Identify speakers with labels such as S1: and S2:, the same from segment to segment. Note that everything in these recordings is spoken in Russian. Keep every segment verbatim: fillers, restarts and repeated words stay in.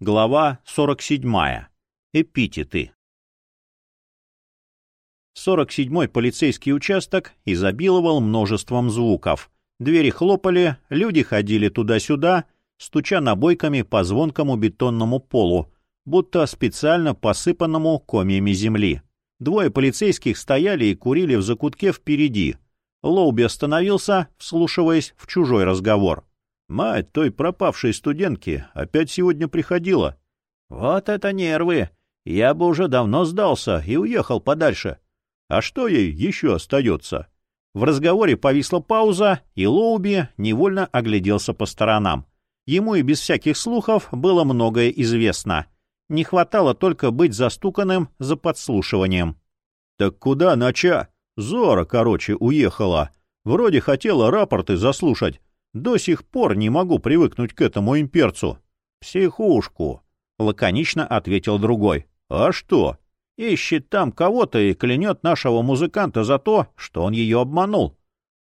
S1: Глава сорок седьмая. Эпитеты. сорок седьмой полицейский участок изобиловал множеством звуков. Двери хлопали, люди ходили туда-сюда, стуча набойками по звонкому бетонному полу, будто специально посыпанному комьями земли. Двое полицейских стояли и курили в закутке впереди. Лоуби остановился, вслушиваясь в чужой разговор. «Мать той пропавшей студентки опять сегодня приходила». «Вот это нервы! Я бы уже давно сдался и уехал подальше. А что ей еще остается?» В разговоре повисла пауза, и Лоуби невольно огляделся по сторонам. Ему и без всяких слухов было многое известно. Не хватало только быть застуканным за подслушиванием. «Так куда ноча? Зора, короче, уехала. Вроде хотела рапорты заслушать. До сих пор не могу привыкнуть к этому имперцу». «Психушку», — лаконично ответил другой. «А что? Ищет там кого-то и клянет нашего музыканта за то, что он ее обманул».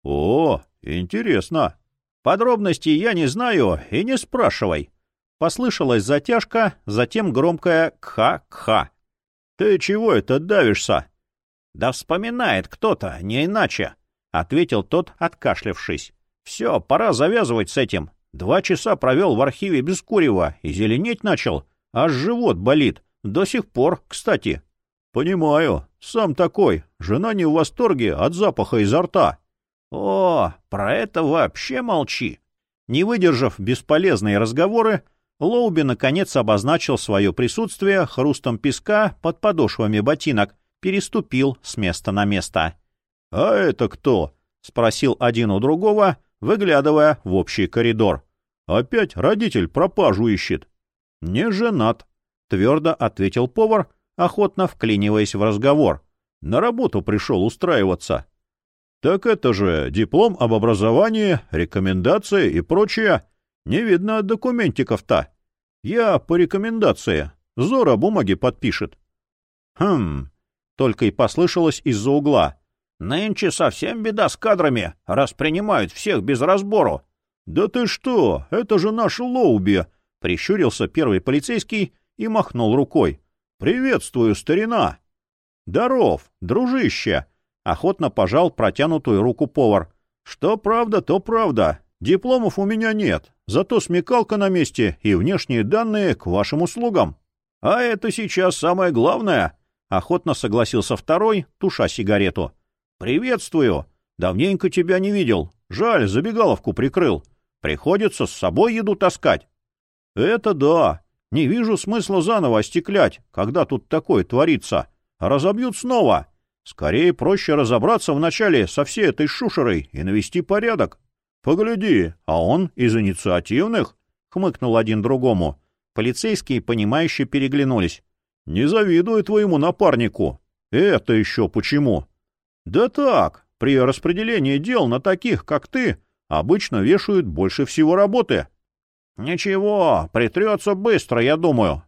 S1: «О, интересно. Подробностей я не знаю и не спрашивай». Послышалась затяжка, затем громкое «кха-кха». «Ты чего это давишься?» «Да вспоминает кто-то, не иначе», — ответил тот, откашлявшись. «Все, пора завязывать с этим. Два часа провел в архиве без курева и зеленеть начал. Аж живот болит. До сих пор, кстати». «Понимаю. Сам такой. Жена не в восторге от запаха изо рта». «О, про это вообще молчи». Не выдержав бесполезные разговоры, Лоуби наконец обозначил свое присутствие хрустом песка под подошвами ботинок, переступил с места на место. «А это кто?» — спросил один у другого, выглядывая в общий коридор. «Опять родитель пропажу ищет». «Не женат», — твердо ответил повар, охотно вклиниваясь в разговор. «На работу пришел устраиваться». «Так это же диплом об образовании, рекомендации и прочее. Не видно документиков-то. Я по рекомендации. Зора бумаги подпишет». «Хм», — только и послышалось из-за угла. «Нынче совсем беда с кадрами, раз принимают всех без разбору». «Да ты что, это же наш Лоуби!» — прищурился первый полицейский и махнул рукой. «Приветствую, старина!» «Даров, дружище!» — охотно пожал протянутую руку повар. «Что правда, то правда. Дипломов у меня нет, зато смекалка на месте и внешние данные к вашим услугам». «А это сейчас самое главное!» — охотно согласился второй, туша сигарету. «Приветствую! Давненько тебя не видел. Жаль, забегаловку прикрыл. Приходится с собой еду таскать». «Это да. Не вижу смысла заново остеклять, когда тут такое творится. Разобьют снова. Скорее проще разобраться вначале со всей этой шушерой и навести порядок». «Погляди, а он из инициативных?» — хмыкнул один другому. Полицейские, понимающе переглянулись. «Не завидую твоему напарнику». «Это еще почему?» «Да так, при распределении дел на таких, как ты, обычно вешают больше всего работы». «Ничего, притрется быстро, я думаю».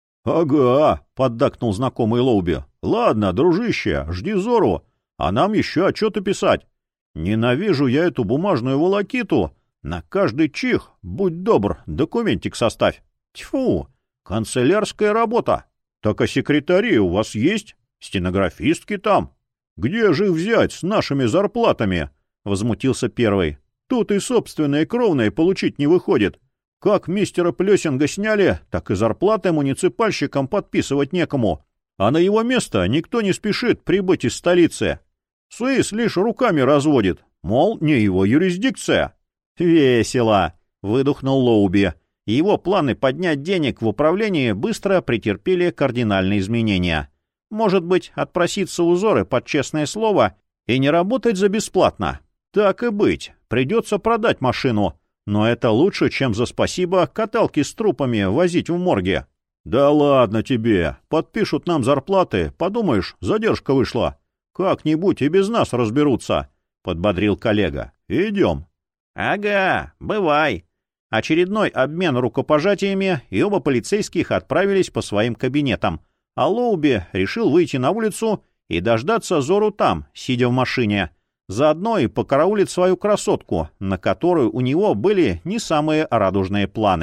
S1: «Ага», — поддакнул знакомый Лоуби. «Ладно, дружище, жди Зору, а нам еще отчеты писать. Ненавижу я эту бумажную волокиту. На каждый чих, будь добр, документик составь. Тьфу, канцелярская работа. Так а секретари у вас есть? Стенографистки там?» «Где же их взять с нашими зарплатами?» — возмутился первый. «Тут и собственные кровные получить не выходит. Как мистера Плесинга сняли, так и зарплаты муниципальщикам подписывать некому. А на его место никто не спешит прибыть из столицы. Суис лишь руками разводит, мол, не его юрисдикция». «Весело!» — выдохнул Лоуби. Его планы поднять денег в управлении быстро претерпели кардинальные изменения. Может быть, отпроситься у Зоры под честное слово и не работать за бесплатно. Так и быть, придется продать машину, но это лучше, чем за спасибо каталки с трупами возить в морге. «Да ладно тебе, подпишут нам зарплаты, подумаешь, задержка вышла. Как-нибудь и без нас разберутся», — подбодрил коллега. «Идем». «Ага, бывай». Очередной обмен рукопожатиями, и оба полицейских отправились по своим кабинетам, а Лоуби решил выйти на улицу и дождаться Зору там, сидя в машине. Заодно и покараулить свою красотку, на которую у него были не самые радужные планы.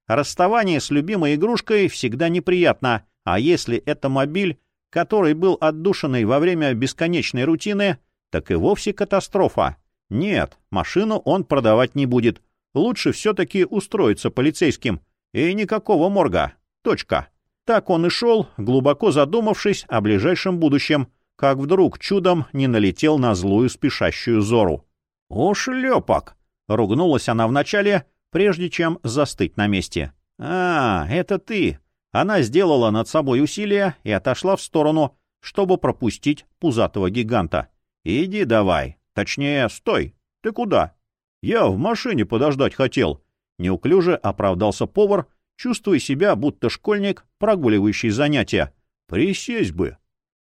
S1: Расставание с любимой игрушкой всегда неприятно, а если это мобиль, который был отдушиной во время бесконечной рутины, так и вовсе катастрофа. Нет, машину он продавать не будет. Лучше все-таки устроиться полицейским. И никакого морга. Точка. Так он и шел, глубоко задумавшись о ближайшем будущем, как вдруг чудом не налетел на злую спешащую Зору. «О, шлепок!» — ругнулась она вначале, прежде чем застыть на месте. «А, это ты!» Она сделала над собой усилие и отошла в сторону, чтобы пропустить пузатого гиганта. «Иди давай. Точнее, стой. Ты куда?» «Я в машине подождать хотел». Неуклюже оправдался повар, чувствуя себя, будто школьник, прогуливающий занятия. «Присесть бы».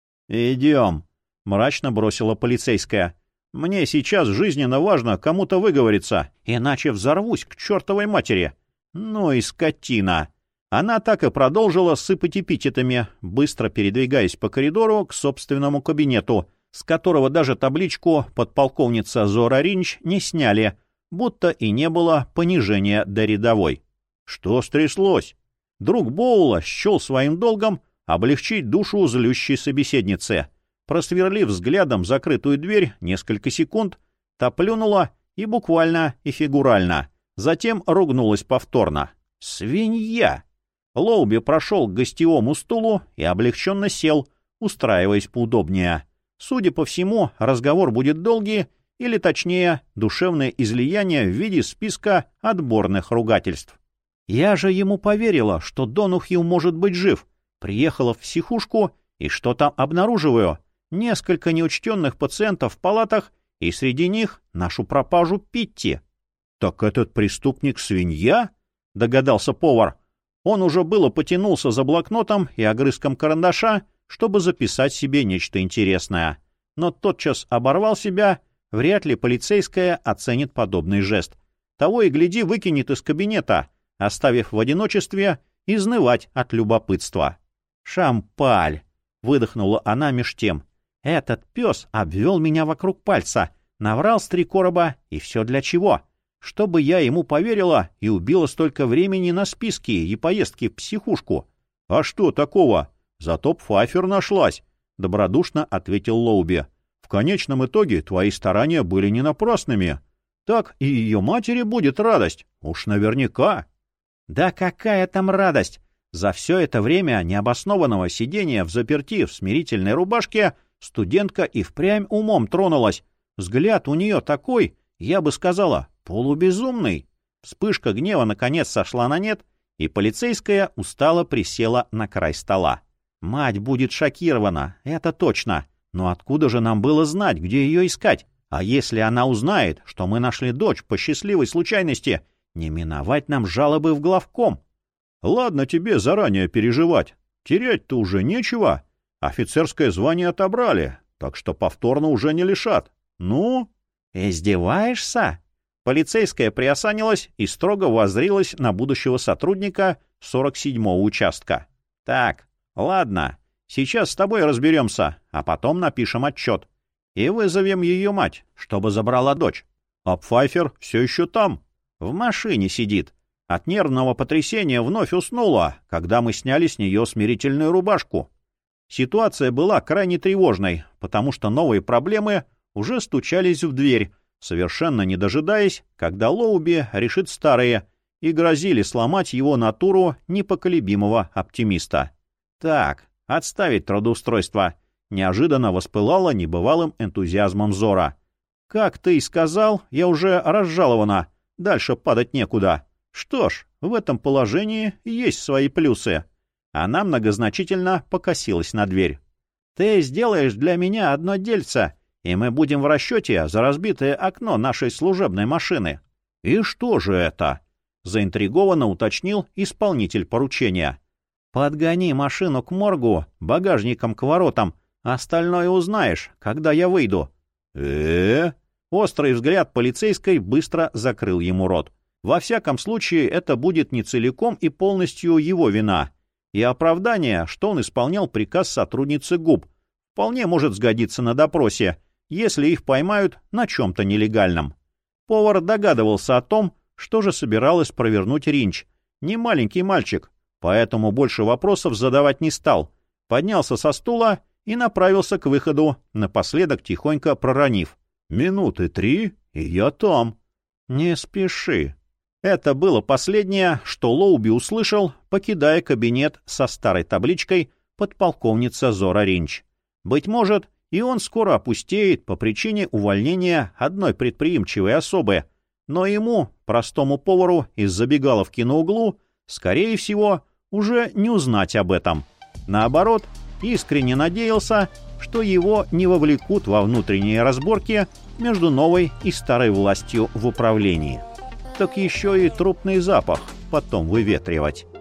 S1: «Идем», — мрачно бросила полицейская. «Мне сейчас жизненно важно кому-то выговориться, иначе взорвусь к чертовой матери». «Ну и скотина». Она так и продолжила сыпать эпитетами, быстро передвигаясь по коридору к собственному кабинету, с которого даже табличку «Подполковница Зора Ринч» не сняли, будто и не было понижения до рядовой. Что стряслось? Друг Боула счел своим долгом облегчить душу злющей собеседницы. Просверлив взглядом закрытую дверь несколько секунд, та плюнула и буквально, и фигурально. Затем ругнулась повторно. «Свинья!» Лоуби прошел к гостевому стулу и облегченно сел, устраиваясь поудобнее. Судя по всему, разговор будет долгий, или, точнее, душевное излияние в виде списка отборных ругательств. Я же ему поверила, что Донухью может быть жив. Приехала в психушку и что там обнаруживаю? Несколько неучтенных пациентов в палатах, и среди них нашу пропажу Питти. — Так этот преступник свинья? — догадался повар. Он уже было потянулся за блокнотом и огрызком карандаша, чтобы записать себе нечто интересное. Но тотчас оборвал себя, вряд ли полицейская оценит подобный жест. Того и гляди выкинет из кабинета, оставив в одиночестве изнывать от любопытства. «Шампаль!» — выдохнула она меж тем. «Этот пес обвел меня вокруг пальца, наврал с три короба, и все для чего? Чтобы я ему поверила и убила столько времени на списки и поездки в психушку». «А что такого? Зато Пфайфер нашлась», — добродушно ответил Лоуби. «В конечном итоге твои старания были не напрасными. Так и ее матери будет радость, уж наверняка». «Да какая там радость! За все это время необоснованного сидения взаперти в смирительной рубашке студентка и впрямь умом тронулась. Взгляд у нее такой, я бы сказала, полубезумный». Вспышка гнева наконец сошла на нет, и полицейская устало присела на край стола. «Мать будет шокирована, это точно. Но откуда же нам было знать, где ее искать? А если она узнает, что мы нашли дочь по счастливой случайности, не миновать нам жалобы в главком». «Ладно тебе заранее переживать. Терять-то уже нечего. Офицерское звание отобрали, так что повторно уже не лишат. Ну?» «Издеваешься?» Полицейская приосанилась и строго воззрилась на будущего сотрудника сорок седьмого участка. «Так, ладно, сейчас с тобой разберемся, а потом напишем отчет. И вызовем ее мать, чтобы забрала дочь. А Пфайфер все еще там, в машине сидит. От нервного потрясения вновь уснула, когда мы сняли с нее смирительную рубашку». Ситуация была крайне тревожной, потому что новые проблемы уже стучались в дверь, совершенно не дожидаясь, когда Лоуби решит старые, и грозили сломать его натуру непоколебимого оптимиста. «Так, отставить трудоустройство», — неожиданно воспылала небывалым энтузиазмом Зора. «Как ты и сказал, я уже разжалована, дальше падать некуда. Что ж, в этом положении есть свои плюсы». Она многозначительно покосилась на дверь. «Ты сделаешь для меня одно дельце, и мы будем в расчете за разбитое окно нашей служебной машины». «И что же это?» — заинтригованно уточнил исполнитель поручения. «Подгони машину к моргу, багажником к воротам, остальное узнаешь, когда я выйду». «Э-э-э?» Острый взгляд полицейской быстро закрыл ему рот. Во всяком случае, это будет не целиком и полностью его вина. И оправдание, что он исполнял приказ сотрудницы ГУП, вполне может сгодиться на допросе, если их поймают на чем-то нелегальном. Повар догадывался о том, что же собиралась провернуть Ринч, не маленький мальчик, поэтому больше вопросов задавать не стал. Поднялся со стула и направился к выходу, напоследок тихонько проронив: «Минуты три, и я там». «Не спеши». Это было последнее, что Лоуби услышал, покидая кабинет со старой табличкой «Подполковница Зора Ринч». Быть может, и он скоро опустеет по причине увольнения одной предприимчивой особы, но ему, простому повару из забегаловки на углу, скорее всего, уже не узнать об этом. Наоборот, искренне надеялся, что его не вовлекут во внутренние разборки между новой и старой властью в управлении. Так еще и трупный запах потом выветривать.